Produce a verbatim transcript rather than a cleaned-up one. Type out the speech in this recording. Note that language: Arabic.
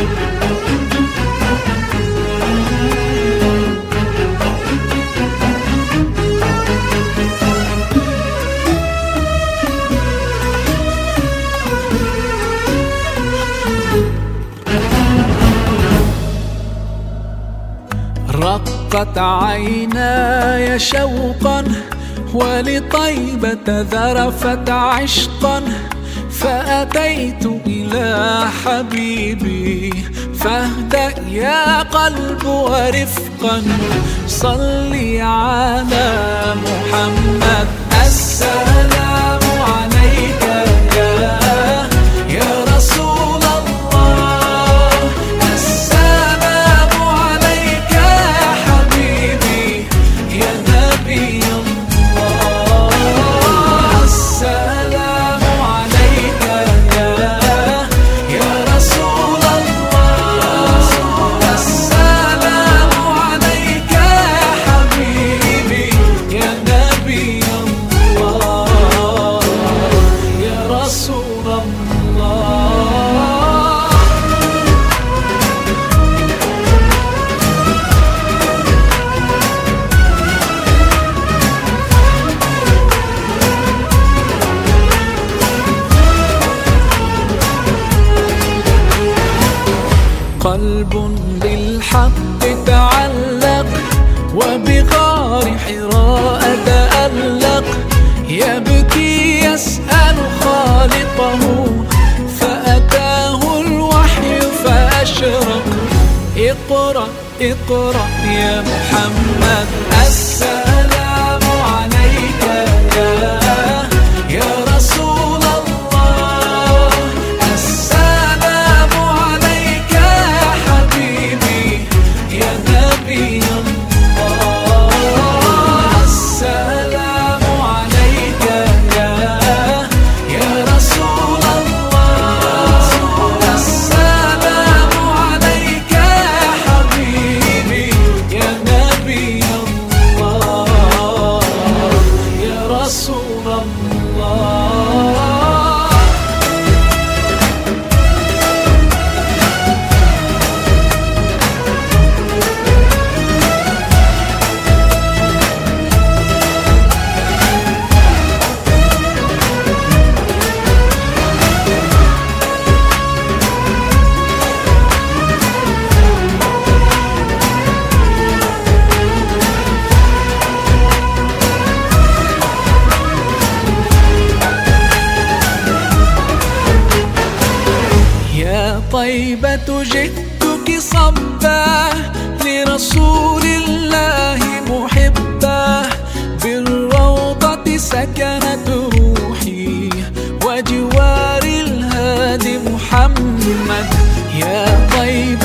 رقت عيناي شوقا ولطيبة ذرفت عشقا، فأتيت إلى حبيبي فاهدأ يا قلب ورفقا. صلي على محمد السلام عليك يا يا رسول الله، السلام عليك يا حبيبي يا نبي الله، السلام عليك يا يا رسول الله، السلام عليك يا حبيبي يا نبي الله يا رسول الله. قلب بالحق تعلق وبغار حراء تألق، يبكي يسأل خالقه فأتاه الوحي فأشرق. اقرأ اقرأ يا محمد السلام عليك يا يا رسول الله، السلام عليك يا حبيبي يا نبي الله، السلام عليك يا يا رسول الله، السلام عليك يا حبيبي يا نبي الله يا رسول الله. يا طيبة جئتك صبا لرسول الله محبا، بالروضة سكنت روحي وجوار الهادي محمد. يا طيبة